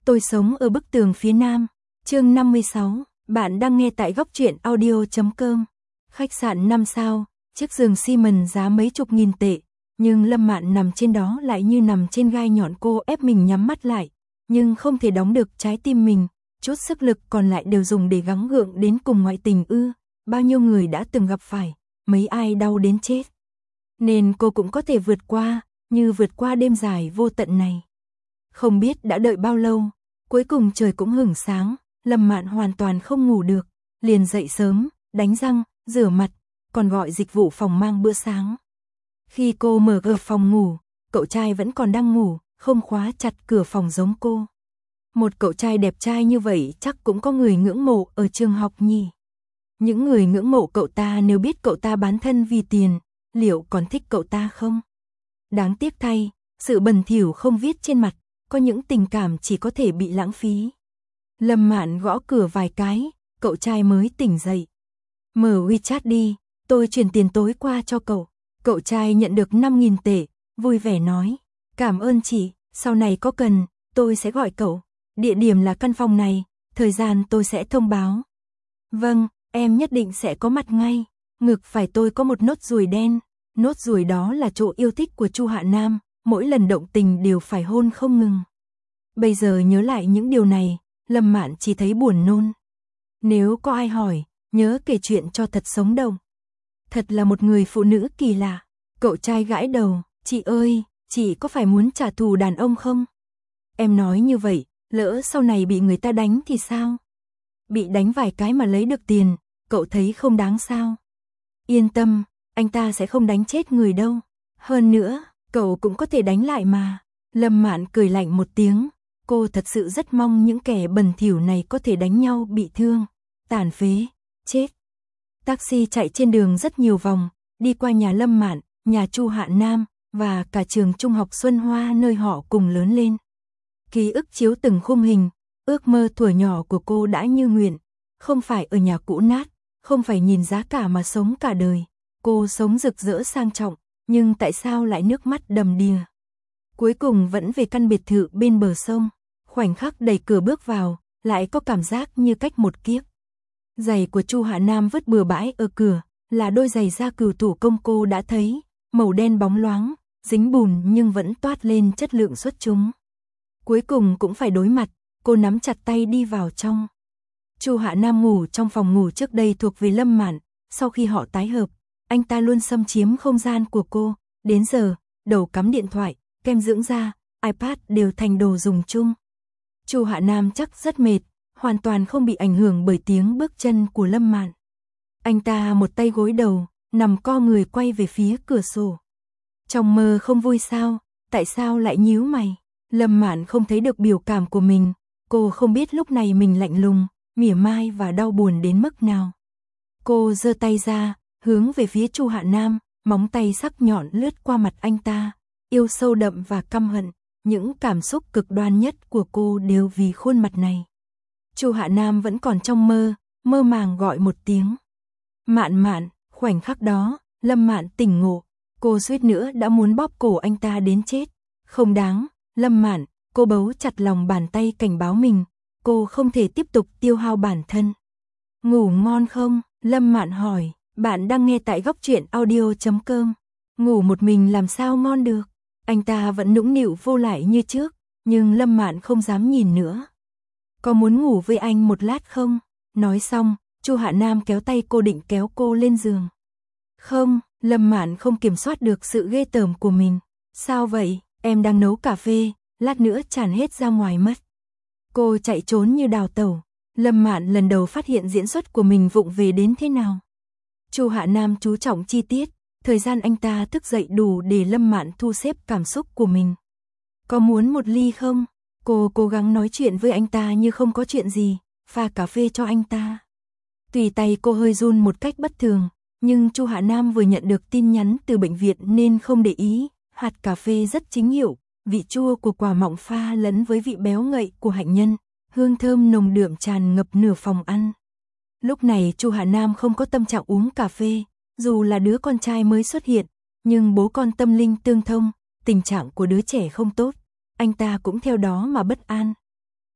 Tôi sống ở bức tường phía nam. Chương 56, bạn đang nghe tại góc truyện audio.com. Khách sạn 5 sao, chiếc giường xi mần giá mấy chục nghìn tệ, nhưng Lâm Mạn nằm trên đó lại như nằm trên gai nhọn. Cô ép mình nhắm mắt lại, nhưng không thể đóng được trái tim mình, chút sức lực còn lại đều dùng để gắng gượng đến cùng ngoại tình ư? Bao nhiêu người đã từng gặp phải, mấy ai đau đến chết. Nên cô cũng có thể vượt qua, như vượt qua đêm dài vô tận này. Không biết đã đợi bao lâu, cuối cùng trời cũng hửng sáng, Lâm Mạn hoàn toàn không ngủ được, liền dậy sớm, đánh răng, rửa mặt, còn gọi dịch vụ phòng mang bữa sáng. Khi cô mở cửa phòng ngủ, cậu trai vẫn còn đang ngủ, không khóa chặt cửa phòng giống cô. Một cậu trai đẹp trai như vậy chắc cũng có người ngưỡng mộ ở trường học nhỉ. Những người ngưỡng mộ cậu ta nếu biết cậu ta bán thân vì tiền, liệu còn thích cậu ta không? Đáng tiếc thay, sự bẩn thỉu không viết trên mặt, có những tình cảm chỉ có thể bị lãng phí. Lâm Mạn gõ cửa vài cái, cậu trai mới tỉnh dậy. Mở WeChat đi, tôi chuyển tiền tối qua cho cậu. Cậu trai nhận được 5.000 tệ, vui vẻ nói. Cảm ơn chị, sau này có cần, tôi sẽ gọi cậu. Địa điểm là căn phòng này, thời gian tôi sẽ thông báo. Vâng, em nhất định sẽ có mặt ngay. Ngực phải tôi có một nốt ruồi đen. Nốt ruồi đó là chỗ yêu thích của Chu Hạ Nam, mỗi lần động tình đều phải hôn không ngừng. Bây giờ nhớ lại những điều này, Lâm Mạn chỉ thấy buồn nôn. Nếu có ai hỏi, nhớ kể chuyện cho thật sống động. Thật là một người phụ nữ kỳ lạ. Cậu trai gãi đầu, chị ơi, chị có phải muốn trả thù đàn ông không? Em nói như vậy, lỡ sau này bị người ta đánh thì sao? Bị đánh vài cái mà lấy được tiền, cậu thấy không đáng sao? Yên tâm, anh ta sẽ không đánh chết người đâu. Hơn nữa, cậu cũng có thể đánh lại mà. Lâm Mạn cười lạnh một tiếng. Cô thật sự rất mong những kẻ bẩn thỉu này có thể đánh nhau bị thương, tàn phế, chết. Taxi chạy trên đường rất nhiều vòng, đi qua nhà Lâm Mạn, nhà Chu Hạ Nam và cả trường trung học Xuân Hoa nơi họ cùng lớn lên. Ký ức chiếu từng khung hình, ước mơ thuở nhỏ của cô đã như nguyện, không phải ở nhà cũ nát, không phải nhìn giá cả mà sống cả đời. Cô sống rực rỡ sang trọng, nhưng tại sao lại nước mắt đầm đìa? Cuối cùng vẫn về căn biệt thự bên bờ sông, khoảnh khắc đẩy cửa bước vào, lại có cảm giác như cách một kiếp. Giày của Chu Hạ Nam vứt bừa bãi ở cửa, là đôi giày da cừu thủ công cô đã thấy, màu đen bóng loáng, dính bùn nhưng vẫn toát lên chất lượng xuất chúng. Cuối cùng cũng phải đối mặt, cô nắm chặt tay đi vào trong. Chu Hạ Nam ngủ trong phòng ngủ trước đây thuộc về Lâm Mạn, sau khi họ tái hợp, anh ta luôn xâm chiếm không gian của cô, đến giờ, đầu cắm điện thoại, kem dưỡng da, iPad đều thành đồ dùng chung. Chu Hạ Nam chắc rất mệt, hoàn toàn không bị ảnh hưởng bởi tiếng bước chân của Lâm Mạn. Anh ta một tay gối đầu, nằm co người quay về phía cửa sổ. Trong mơ không vui sao, tại sao lại nhíu mày? Lâm Mạn không thấy được biểu cảm của mình, cô không biết lúc này mình lạnh lùng, mỉa mai và đau buồn đến mức nào. Cô giơ tay ra, hướng về phía Chu Hạ Nam, móng tay sắc nhọn lướt qua mặt anh ta, yêu sâu đậm và căm hận, những cảm xúc cực đoan nhất của cô đều vì khuôn mặt này. Chu Hạ Nam vẫn còn trong mơ, mơ màng gọi một tiếng. Mạn Mạn, khoảnh khắc đó, Lâm Mạn tỉnh ngộ, cô suýt nữa đã muốn bóp cổ anh ta đến chết. Không đáng, Lâm Mạn, cô bấu chặt lòng bàn tay cảnh báo mình, cô không thể tiếp tục tiêu hao bản thân. Ngủ ngon không? Lâm Mạn hỏi, bạn đang nghe tại góc truyện audio.com. Ngủ một mình làm sao ngon được? Anh ta vẫn nũng nịu vô lại như trước, nhưng Lâm Mạn không dám nhìn nữa. Có muốn ngủ với anh một lát không? Nói xong, Chu Hạ Nam kéo tay cô định kéo cô lên giường. Không, Lâm Mạn không kiểm soát được sự ghê tởm của mình. Sao vậy? Em đang nấu cà phê, lát nữa tràn hết ra ngoài mất. Cô chạy trốn như đào tẩu. Lâm Mạn lần đầu phát hiện diễn xuất của mình vụng về đến thế nào. Chu Hạ Nam chú trọng chi tiết, thời gian anh ta thức dậy đủ để Lâm Mạn thu xếp cảm xúc của mình. Có muốn một ly không? Cô cố gắng nói chuyện với anh ta như không có chuyện gì, pha cà phê cho anh ta. Tùy tay cô hơi run một cách bất thường, nhưng Chu Hạ Nam vừa nhận được tin nhắn từ bệnh viện nên không để ý. Hạt cà phê rất chính hiệu, vị chua của quả mọng pha lẫn với vị béo ngậy của hạnh nhân, hương thơm nồng đượm tràn ngập nửa phòng ăn. Lúc này Chu Hạ Nam không có tâm trạng uống cà phê, dù là đứa con trai mới xuất hiện, nhưng bố con tâm linh tương thông, tình trạng của đứa trẻ không tốt, anh ta cũng theo đó mà bất an.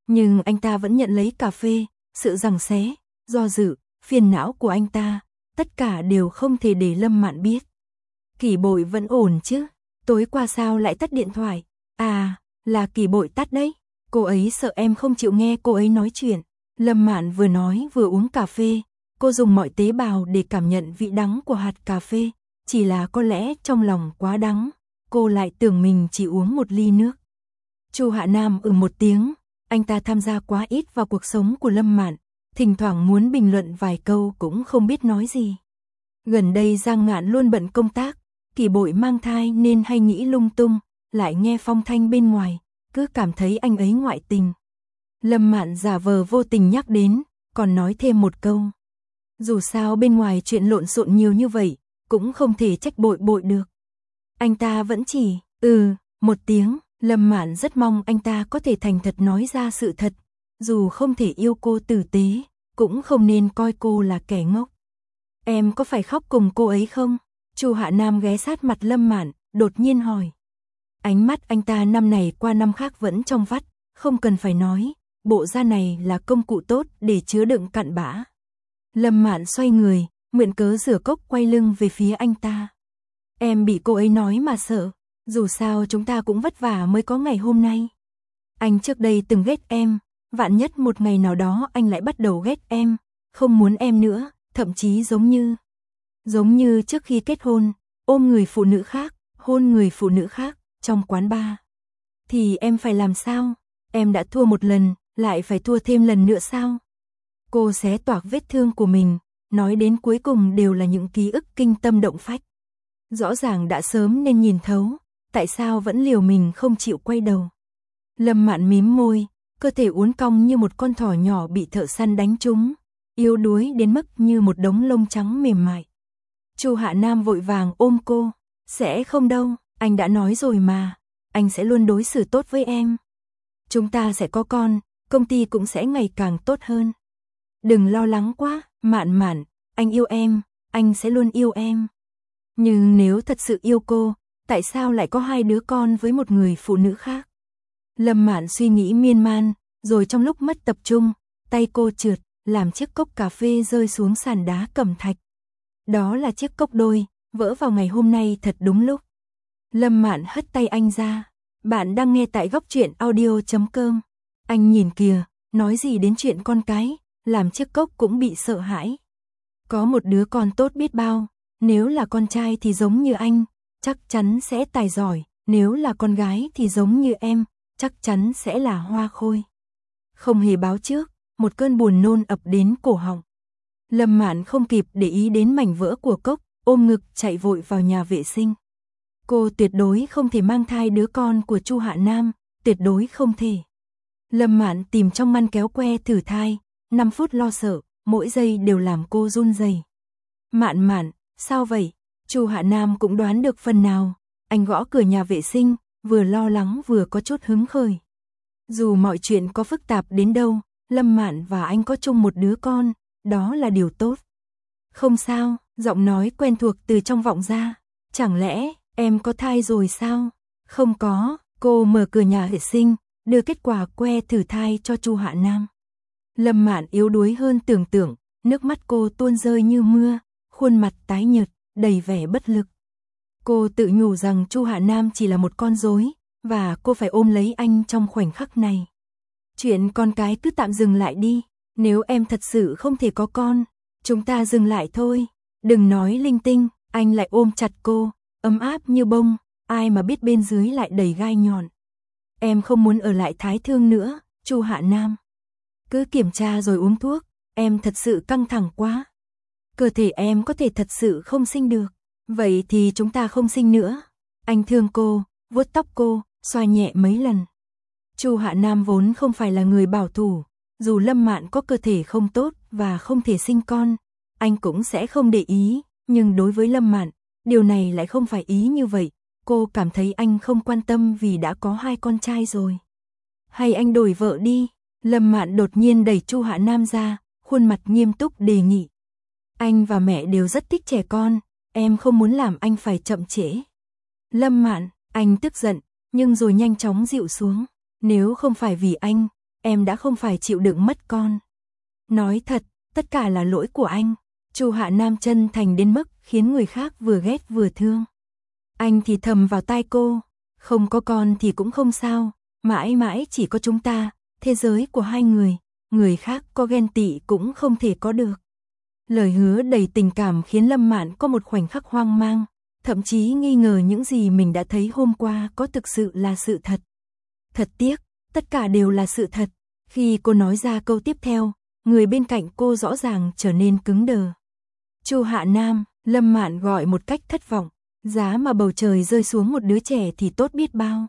Nhưng anh ta vẫn nhận lấy cà phê, sự giằng xé, do dự, phiền não của anh ta, tất cả đều không thể để Lâm Mạn biết. Kỷ Bội vẫn ổn chứ? Tối qua sao lại tắt điện thoại? À, là Kỷ Bội tắt đấy. Cô ấy sợ em không chịu nghe cô ấy nói chuyện. Lâm Mạn vừa nói vừa uống cà phê. Cô dùng mọi tế bào để cảm nhận vị đắng của hạt cà phê. Chỉ là có lẽ trong lòng quá đắng, cô lại tưởng mình chỉ uống một ly nước. Chu Hạ Nam một tiếng. Anh ta tham gia quá ít vào cuộc sống của Lâm Mạn. Thỉnh thoảng muốn bình luận vài câu cũng không biết nói gì. Gần đây Giang Ngạn luôn bận công tác. Kỷ Bội mang thai nên hay nghĩ lung tung, lại nghe phong thanh bên ngoài, cứ cảm thấy anh ấy ngoại tình. Lâm Mạn giả vờ vô tình nhắc đến, còn nói thêm một câu. Dù sao bên ngoài chuyện lộn xộn nhiều như vậy, cũng không thể trách Bội được. Anh ta vẫn chỉ, một tiếng. Lâm Mạn rất mong anh ta có thể thành thật nói ra sự thật. Dù không thể yêu cô tử tế, cũng không nên coi cô là kẻ ngốc. Em có phải khóc cùng cô ấy không? Chu Hạ Nam ghé sát mặt Lâm Mạn, đột nhiên hỏi. Ánh mắt anh ta năm này qua năm khác vẫn trong vắt, không cần phải nói, bộ da này là công cụ tốt để chứa đựng cặn bã. Lâm Mạn xoay người, mượn cớ rửa cốc quay lưng về phía anh ta. Em bị cô ấy nói mà sợ, dù sao chúng ta cũng vất vả mới có ngày hôm nay. Anh trước đây từng ghét em, vạn nhất một ngày nào đó anh lại bắt đầu ghét em, không muốn em nữa, thậm chí giống như trước khi kết hôn, ôm người phụ nữ khác, hôn người phụ nữ khác, trong quán bar. Thì em phải làm sao? Em đã thua một lần, lại phải thua thêm lần nữa sao? Cô xé toạc vết thương của mình, nói đến cuối cùng đều là những ký ức kinh tâm động phách. Rõ ràng đã sớm nên nhìn thấu, tại sao vẫn liều mình không chịu quay đầu. Lâm Mạn mím môi, cơ thể uốn cong như một con thỏ nhỏ bị thợ săn đánh trúng, yếu đuối đến mức như một đống lông trắng mềm mại. Chu Hạ Nam vội vàng ôm cô, sẽ không đâu, anh đã nói rồi mà, anh sẽ luôn đối xử tốt với em. Chúng ta sẽ có con, công ty cũng sẽ ngày càng tốt hơn. Đừng lo lắng quá, Mạn, anh yêu em, anh sẽ luôn yêu em. Nhưng nếu thật sự yêu cô, tại sao lại có 2 đứa con với một người phụ nữ khác? Lâm Mạn suy nghĩ miên man, rồi trong lúc mất tập trung, tay cô trượt, làm chiếc cốc cà phê rơi xuống sàn đá cẩm thạch. Đó là chiếc cốc đôi, vỡ vào ngày hôm nay thật đúng lúc. Lâm Mạn hất tay anh ra. Bạn đang nghe tại góc truyện audio.com. Anh nhìn kìa, nói gì đến chuyện con cái, làm chiếc cốc cũng bị sợ hãi. Có một đứa con tốt biết bao, nếu là con trai thì giống như anh, chắc chắn sẽ tài giỏi, nếu là con gái thì giống như em, chắc chắn sẽ là hoa khôi. Không hề báo trước, một cơn buồn nôn ập đến cổ họng. Lâm Mạn không kịp để ý đến mảnh vỡ của cốc, ôm ngực chạy vội vào nhà vệ sinh. Cô tuyệt đối không thể mang thai đứa con của Chu Hạ Nam, tuyệt đối không thể. Lâm Mạn tìm trong ngăn kéo que thử thai, 5 phút lo sợ, mỗi giây đều làm cô run rẩy. Mạn, sao vậy? Chu Hạ Nam cũng đoán được phần nào, anh gõ cửa nhà vệ sinh, vừa lo lắng vừa có chút hứng khởi. Dù mọi chuyện có phức tạp đến đâu, Lâm Mạn và anh có chung một đứa con, đó là điều tốt. Không sao, giọng nói quen thuộc từ trong vọng ra. Chẳng lẽ em có thai rồi sao? Không có, cô mở cửa nhà vệ sinh, đưa kết quả que thử thai cho Chu Hạ Nam. Lâm Mạn yếu đuối hơn tưởng tượng, nước mắt cô tuôn rơi như mưa, khuôn mặt tái nhợt, đầy vẻ bất lực. Cô tự nhủ rằng Chu Hạ Nam chỉ là một con rối, và cô phải ôm lấy anh trong khoảnh khắc này. Chuyện con cái cứ tạm dừng lại đi, nếu em thật sự không thể có con, chúng ta dừng lại thôi. Đừng nói linh tinh, anh lại ôm chặt cô, ấm áp như bông, ai mà biết bên dưới lại đầy gai nhọn. Em không muốn ở lại Thái Thương nữa, Chu Hạ Nam. Cứ kiểm tra rồi uống thuốc, em thật sự căng thẳng quá. Cơ thể em có thể thật sự không sinh được, vậy thì chúng ta không sinh nữa. Anh thương cô, vuốt tóc cô, xoa nhẹ mấy lần. Chu Hạ Nam vốn không phải là người bảo thủ, dù Lâm Mạn có cơ thể không tốt và không thể sinh con, anh cũng sẽ không để ý, nhưng đối với Lâm Mạn, điều này lại không phải ý như vậy. Cô cảm thấy anh không quan tâm vì đã có 2 con trai rồi. Hay anh đổi vợ đi? Lâm Mạn đột nhiên đẩy Chu Hạ Nam ra, khuôn mặt nghiêm túc đề nghị. Anh và mẹ đều rất thích trẻ con, em không muốn làm anh phải chậm trễ. Lâm Mạn, anh tức giận, nhưng rồi nhanh chóng dịu xuống. Nếu không phải vì anh, em đã không phải chịu đựng mất con. Nói thật, tất cả là lỗi của anh. Chu Hạ Nam chân thành đến mức khiến người khác vừa ghét vừa thương. Anh thì thầm vào tai cô, không có con thì cũng không sao, mãi mãi chỉ có chúng ta, thế giới của hai người khác có ghen tị cũng không thể có được. Lời hứa đầy tình cảm khiến Lâm Mạn có một khoảnh khắc hoang mang, thậm chí nghi ngờ những gì mình đã thấy hôm qua có thực sự là sự thật. Thật tiếc, tất cả đều là sự thật. Khi cô nói ra câu tiếp theo, người bên cạnh cô rõ ràng trở nên cứng đờ. Chu Hạ Nam, Lâm Mạn gọi một cách thất vọng, giá mà bầu trời rơi xuống một đứa trẻ thì tốt biết bao.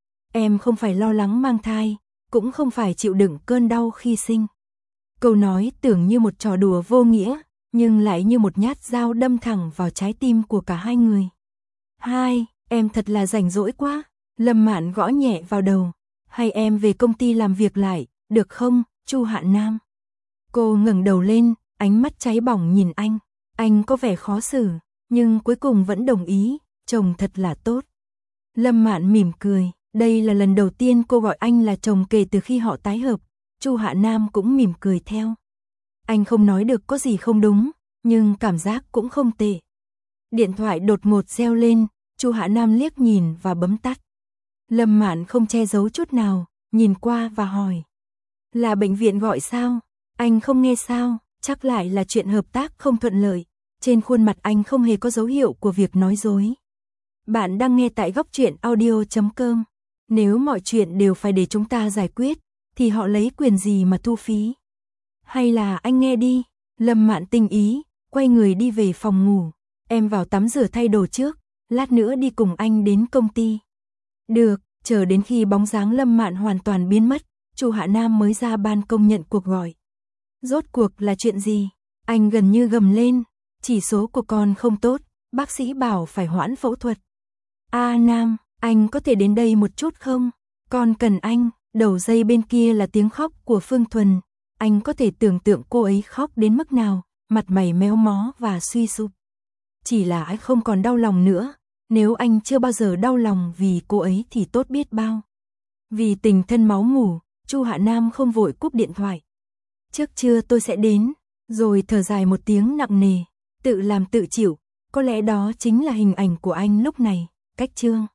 Em không phải lo lắng mang thai, cũng không phải chịu đựng cơn đau khi sinh. Câu nói tưởng như một trò đùa vô nghĩa, nhưng lại như một nhát dao đâm thẳng vào trái tim của cả hai người. Hai, em thật là rảnh rỗi quá. Lâm Mạn gõ nhẹ vào đầu. Hay em về công ty làm việc lại, được không, Chu Hạ Nam? Cô ngẩng đầu lên, ánh mắt cháy bỏng nhìn anh. Anh có vẻ khó xử, nhưng cuối cùng vẫn đồng ý, chồng thật là tốt. Lâm Mạn mỉm cười, đây là lần đầu tiên cô gọi anh là chồng kể từ khi họ tái hợp. Chu Hạ Nam cũng mỉm cười theo. Anh không nói được có gì không đúng, nhưng cảm giác cũng không tệ. Điện thoại đột ngột reo lên, Chu Hạ Nam liếc nhìn và bấm tắt. Lâm Mạn không che giấu chút nào, nhìn qua và hỏi. Là bệnh viện gọi sao? Anh không nghe sao? Chắc lại là chuyện hợp tác không thuận lợi. Trên khuôn mặt anh không hề có dấu hiệu của việc nói dối. Bạn đang nghe tại góc truyện audio.com. Nếu mọi chuyện đều phải để chúng ta giải quyết, thì họ lấy quyền gì mà thu phí? Hay là anh nghe đi? Lâm Mạn tinh ý, quay người đi về phòng ngủ. Em vào tắm rửa thay đồ trước, lát nữa đi cùng anh đến công ty. Được, chờ đến khi bóng dáng Lâm Mạn hoàn toàn biến mất, Chu Hạ Nam mới ra ban công nhận cuộc gọi. Rốt cuộc là chuyện gì? Anh gần như gầm lên, chỉ số của con không tốt, bác sĩ bảo phải hoãn phẫu thuật. Nam, anh có thể đến đây một chút không? Con cần anh. Đầu dây bên kia là tiếng khóc của Phương Thuần. Anh có thể tưởng tượng cô ấy khóc đến mức nào, mặt mày méo mó và suy sụp. Chỉ là anh không còn đau lòng nữa, nếu anh chưa bao giờ đau lòng vì cô ấy thì tốt biết bao. Vì tình thân máu mủ, Chu Hạ Nam không vội cúp điện thoại. Trước trưa tôi sẽ đến, rồi thở dài một tiếng nặng nề, tự làm tự chịu, có lẽ đó chính là hình ảnh của anh lúc này. Cách chương